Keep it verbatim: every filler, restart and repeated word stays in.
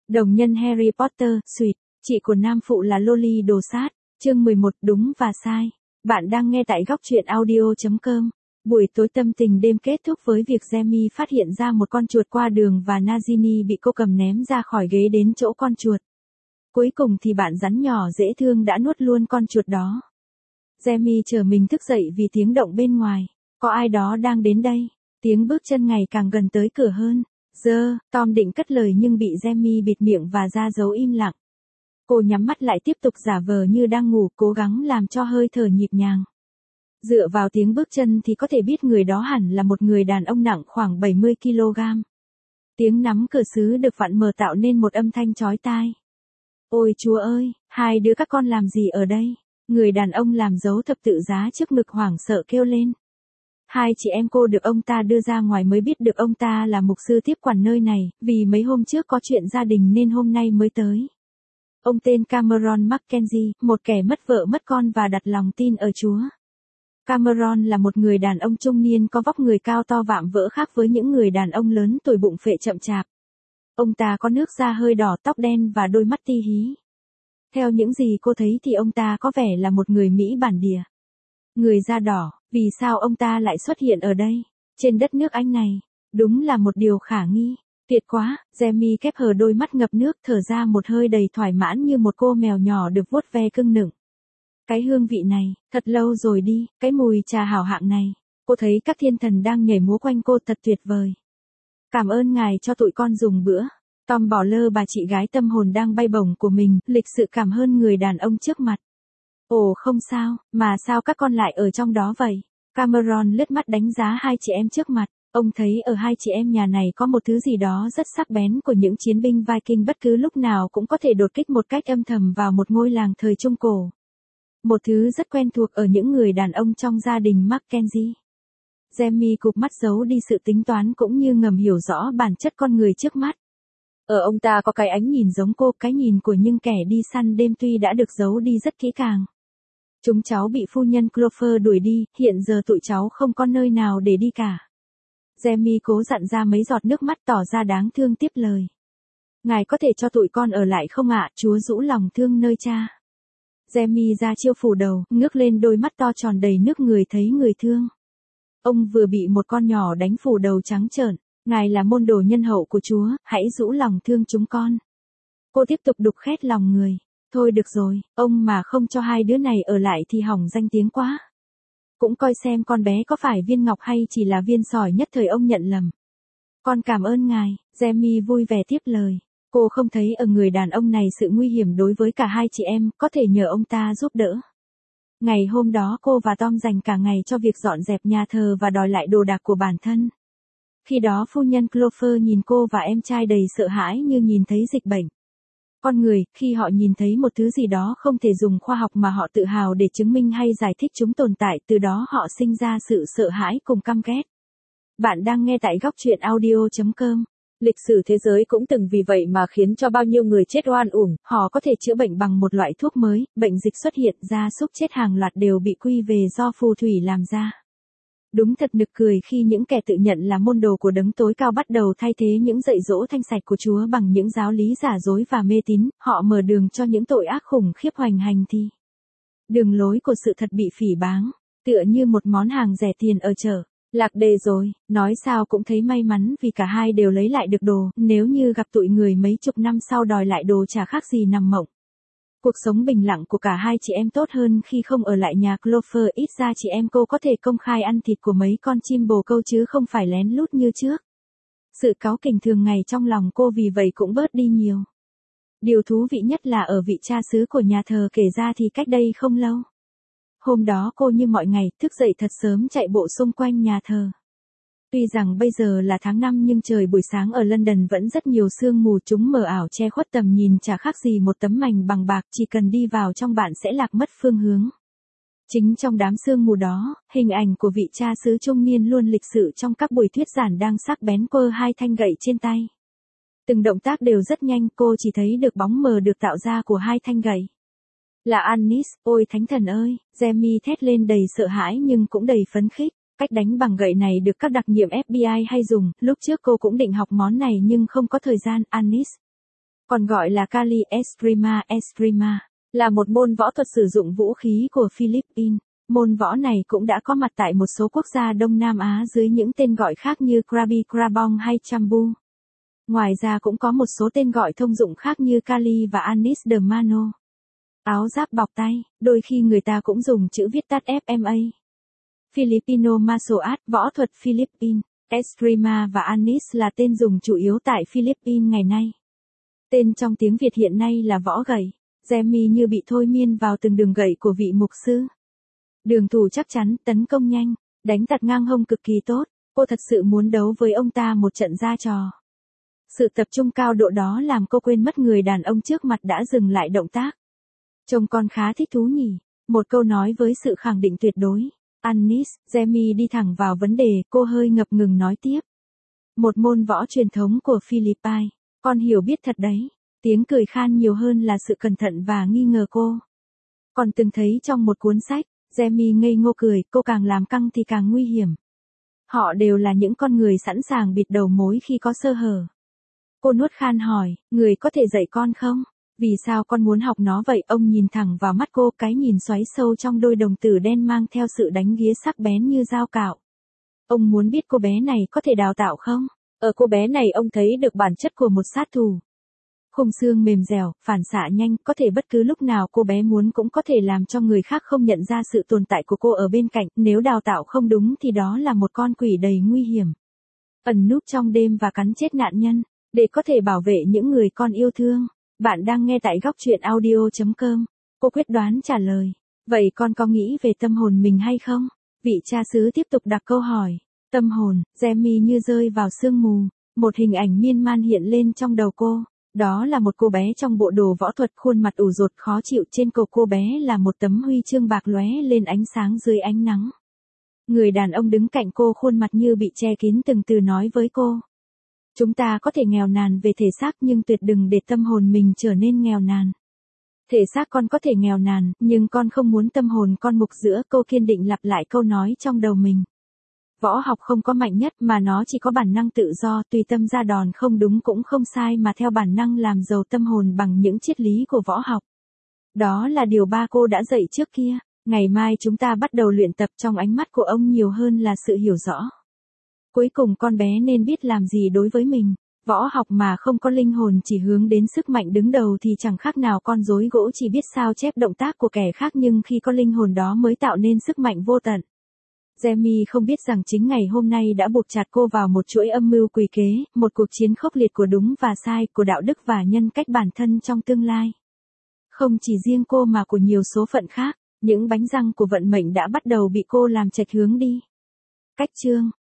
Đồng nhân Harry Potter, Sweet, chị của nam phụ là Loli đồ sát, chương mười một đúng và sai. Bạn đang nghe tại góc truyện audio chấm com. Buổi tối tâm tình đêm kết thúc với việc Jamie phát hiện ra một con chuột qua đường và Nagini bị cô cầm ném ra khỏi ghế đến chỗ con chuột. Cuối cùng thì bạn rắn nhỏ dễ thương đã nuốt luôn con chuột đó. Jamie chờ mình thức dậy vì tiếng động bên ngoài. Có ai đó đang đến đây. Tiếng bước chân ngày càng gần tới cửa hơn. Giờ, Tom định cất lời nhưng bị Jamie bịt miệng và ra dấu im lặng. Cô nhắm mắt lại tiếp tục giả vờ như đang ngủ, cố gắng làm cho hơi thở nhịp nhàng. Dựa vào tiếng bước chân thì có thể biết người đó hẳn là một người đàn ông nặng khoảng bảy mươi ki lô gam. Tiếng nắm cửa sứ được vặn mở tạo nên một âm thanh chói tai. Ôi Chúa ơi, hai đứa các con làm gì ở đây? Người đàn ông làm dấu thập tự giá trước ngực hoảng sợ kêu lên. Hai chị em cô được ông ta đưa ra ngoài mới biết được ông ta là mục sư tiếp quản nơi này, vì mấy hôm trước có chuyện gia đình nên hôm nay mới tới. Ông tên Cameron Mackenzie, một kẻ mất vợ mất con và đặt lòng tin ở Chúa. Cameron là một người đàn ông trung niên có vóc người cao to vạm vỡ khác với những người đàn ông lớn tuổi bụng phệ chậm chạp. Ông ta có nước da hơi đỏ, tóc đen và đôi mắt ti hí. Theo những gì cô thấy thì ông ta có vẻ là một người Mỹ bản địa. Người da đỏ, vì sao ông ta lại xuất hiện ở đây, trên đất nước Anh này? Đúng là một điều khả nghi. Tuyệt quá, Jamie khép hờ đôi mắt ngập nước thở ra một hơi đầy thoải mãn như một cô mèo nhỏ được vuốt ve cưng nựng. Cái hương vị này, thật lâu rồi đi, cái mùi trà hảo hạng này. Cô thấy các thiên thần đang nhảy múa quanh cô thật tuyệt vời. Cảm ơn ngài cho tụi con dùng bữa. Tom bỏ lơ bà chị gái tâm hồn đang bay bổng của mình, lịch sự cảm ơn người đàn ông trước mặt. Ồ không sao, mà sao các con lại ở trong đó vậy? Cameron lướt mắt đánh giá hai chị em trước mặt. Ông thấy ở hai chị em nhà này có một thứ gì đó rất sắc bén của những chiến binh Viking bất cứ lúc nào cũng có thể đột kích một cách âm thầm vào một ngôi làng thời Trung Cổ. Một thứ rất quen thuộc ở những người đàn ông trong gia đình Mackenzie. Jamie cụp mắt giấu đi sự tính toán cũng như ngầm hiểu rõ bản chất con người trước mắt. Ở ông ta có cái ánh nhìn giống cô, cái nhìn của những kẻ đi săn đêm tuy đã được giấu đi rất kỹ càng. Chúng cháu bị phu nhân Clover đuổi đi, hiện giờ tụi cháu không có nơi nào để đi cả. Jamie cố dặn ra mấy giọt nước mắt tỏ ra đáng thương tiếp lời. Ngài có thể cho tụi con ở lại không ạ? Chúa rũ lòng thương nơi cha. Jamie ra chiêu phủ đầu, ngước lên đôi mắt to tròn đầy nước người thấy người thương. Ông vừa bị một con nhỏ đánh phủ đầu trắng trợn. Ngài là môn đồ nhân hậu của Chúa, hãy rũ lòng thương chúng con. Cô tiếp tục đục khét lòng người. Thôi được rồi, ông mà không cho hai đứa này ở lại thì hỏng danh tiếng quá. Cũng coi xem con bé có phải viên ngọc hay chỉ là viên sỏi nhất thời ông nhận lầm. Con cảm ơn ngài, Jamie vui vẻ tiếp lời. Cô không thấy ở người đàn ông này sự nguy hiểm đối với cả hai chị em, có thể nhờ ông ta giúp đỡ. Ngày hôm đó cô và Tom dành cả ngày cho việc dọn dẹp nhà thờ và đòi lại đồ đạc của bản thân. Khi đó phu nhân Clover nhìn cô và em trai đầy sợ hãi như nhìn thấy dịch bệnh. Con người, khi họ nhìn thấy một thứ gì đó không thể dùng khoa học mà họ tự hào để chứng minh hay giải thích chúng tồn tại, từ đó họ sinh ra sự sợ hãi cùng căm ghét. Bạn đang nghe tại góc truyện audio chấm com. Lịch sử thế giới cũng từng vì vậy mà khiến cho bao nhiêu người chết oan uổng, họ có thể chữa bệnh bằng một loại thuốc mới, bệnh dịch xuất hiện, gia súc chết hàng loạt đều bị quy về do phù thủy làm ra. Đúng thật nực cười khi những kẻ tự nhận là môn đồ của đấng tối cao bắt đầu thay thế những dạy dỗ thanh sạch của Chúa bằng những giáo lý giả dối và mê tín, họ mở đường cho những tội ác khủng khiếp hoành hành thi. Đường lối của sự thật bị phỉ báng, tựa như một món hàng rẻ tiền ở chợ. Lạc đề rồi, nói sao cũng thấy may mắn vì cả hai đều lấy lại được đồ, nếu như gặp tụi người mấy chục năm sau đòi lại đồ chả khác gì nằm mộng. Cuộc sống bình lặng của cả hai chị em tốt hơn khi không ở lại nhà Clover, ít ra chị em cô có thể công khai ăn thịt của mấy con chim bồ câu chứ không phải lén lút như trước. Sự cáu kỉnh thường ngày trong lòng cô vì vậy cũng bớt đi nhiều. Điều thú vị nhất là ở vị cha xứ của nhà thờ kể ra thì cách đây không lâu. Hôm đó cô như mọi ngày thức dậy thật sớm chạy bộ xung quanh nhà thờ. Tuy rằng bây giờ là tháng năm nhưng trời buổi sáng ở London vẫn rất nhiều sương mù, chúng mờ ảo che khuất tầm nhìn chả khác gì một tấm mành bằng bạc, chỉ cần đi vào trong bạn sẽ lạc mất phương hướng. Chính trong đám sương mù đó, hình ảnh của vị cha xứ trung niên luôn lịch sự trong các buổi thuyết giảng đang sắc bén quơ hai thanh gậy trên tay. Từng động tác đều rất nhanh, cô chỉ thấy được bóng mờ được tạo ra của hai thanh gậy. Là Anis, ôi thánh thần ơi, Jamie thét lên đầy sợ hãi nhưng cũng đầy phấn khích. Cách đánh bằng gậy này được các đặc nhiệm ép bê i hay dùng, lúc trước cô cũng định học món này nhưng không có thời gian. Anis, còn gọi là Kali Eskrima. Eskrima là một môn võ thuật sử dụng vũ khí của Philippines. Môn võ này cũng đã có mặt tại một số quốc gia Đông Nam Á dưới những tên gọi khác như Krabi Krabong hay Chambu. Ngoài ra cũng có một số tên gọi thông dụng khác như Kali và Anis de Mano. Áo giáp bọc tay, đôi khi người ta cũng dùng chữ viết tắt ép em a. Filipino Martial Arts, võ thuật Philippines. Eskrima và Anis là tên dùng chủ yếu tại Philippines ngày nay. Tên trong tiếng Việt hiện nay là võ gậy. Jamie như bị thôi miên vào từng đường gậy của vị mục sư. Đường thủ chắc chắn, tấn công nhanh, đánh tạt ngang hông cực kỳ tốt. Cô thật sự muốn đấu với ông ta một trận ra trò. Sự tập trung cao độ đó làm cô quên mất người đàn ông trước mặt đã dừng lại động tác. Trông con khá thích thú nhỉ. Một câu nói với sự khẳng định tuyệt đối. Anis, Jamie đi thẳng vào vấn đề, cô hơi ngập ngừng nói tiếp. Một môn võ truyền thống của Philippines, con hiểu biết thật đấy. Tiếng cười khan nhiều hơn là sự cẩn thận và nghi ngờ cô. Còn từng thấy trong một cuốn sách, Jamie ngây ngô cười, cô càng làm căng thì càng nguy hiểm. Họ đều là những con người sẵn sàng bịt đầu mối khi có sơ hở. Cô nuốt khan hỏi, người có thể dạy con không? Vì sao con muốn học nó vậy? Ông nhìn thẳng vào mắt cô, cái nhìn xoáy sâu trong đôi đồng tử đen mang theo sự đánh ghía sắc bén như dao cạo. Ông muốn biết cô bé này có thể đào tạo không? Ở cô bé này ông thấy được bản chất của một sát thủ. Khung xương mềm dẻo, phản xạ nhanh, có thể bất cứ lúc nào cô bé muốn cũng có thể làm cho người khác không nhận ra sự tồn tại của cô ở bên cạnh. Nếu đào tạo không đúng thì đó là một con quỷ đầy nguy hiểm. Ẩn núp trong đêm và cắn chết nạn nhân, để có thể bảo vệ những người con yêu thương. Bạn đang nghe tại góc truyện audio chấm com. Cô quyết đoán trả lời. Vậy con có nghĩ về tâm hồn mình hay không? Vị cha xứ tiếp tục đặt câu hỏi. Tâm hồn, Jamie như rơi vào sương mù. Một hình ảnh miên man hiện lên trong đầu cô. Đó là một cô bé trong bộ đồ võ thuật, khuôn mặt ủ rột khó chịu, trên cổ cô bé là một tấm huy chương bạc lóe lên ánh sáng dưới ánh nắng. Người đàn ông đứng cạnh cô khuôn mặt như bị che kín từng từ nói với cô. Chúng ta có thể nghèo nàn về thể xác nhưng tuyệt đừng để tâm hồn mình trở nên nghèo nàn. Thể xác con có thể nghèo nàn, nhưng con không muốn tâm hồn con mục giữa. Cô kiên định lặp lại câu nói trong đầu mình. Võ học không có mạnh nhất mà nó chỉ có bản năng tự do, tùy tâm ra đòn, không đúng cũng không sai mà theo bản năng làm giàu tâm hồn bằng những triết lý của võ học. Đó là điều ba cô đã dạy trước kia. Ngày mai chúng ta bắt đầu luyện tập. Trong ánh mắt của ông nhiều hơn là sự hiểu rõ. Cuối cùng con bé nên biết làm gì đối với mình. Võ học mà không có linh hồn chỉ hướng đến sức mạnh đứng đầu thì chẳng khác nào con rối gỗ chỉ biết sao chép động tác của kẻ khác, nhưng khi có linh hồn đó mới tạo nên sức mạnh vô tận. Jamie không biết rằng chính ngày hôm nay đã buộc chặt cô vào một chuỗi âm mưu quỷ kế, một cuộc chiến khốc liệt của đúng và sai, của đạo đức và nhân cách bản thân trong tương lai. Không chỉ riêng cô mà của nhiều số phận khác, những bánh răng của vận mệnh đã bắt đầu bị cô làm chệch hướng đi. Cách chương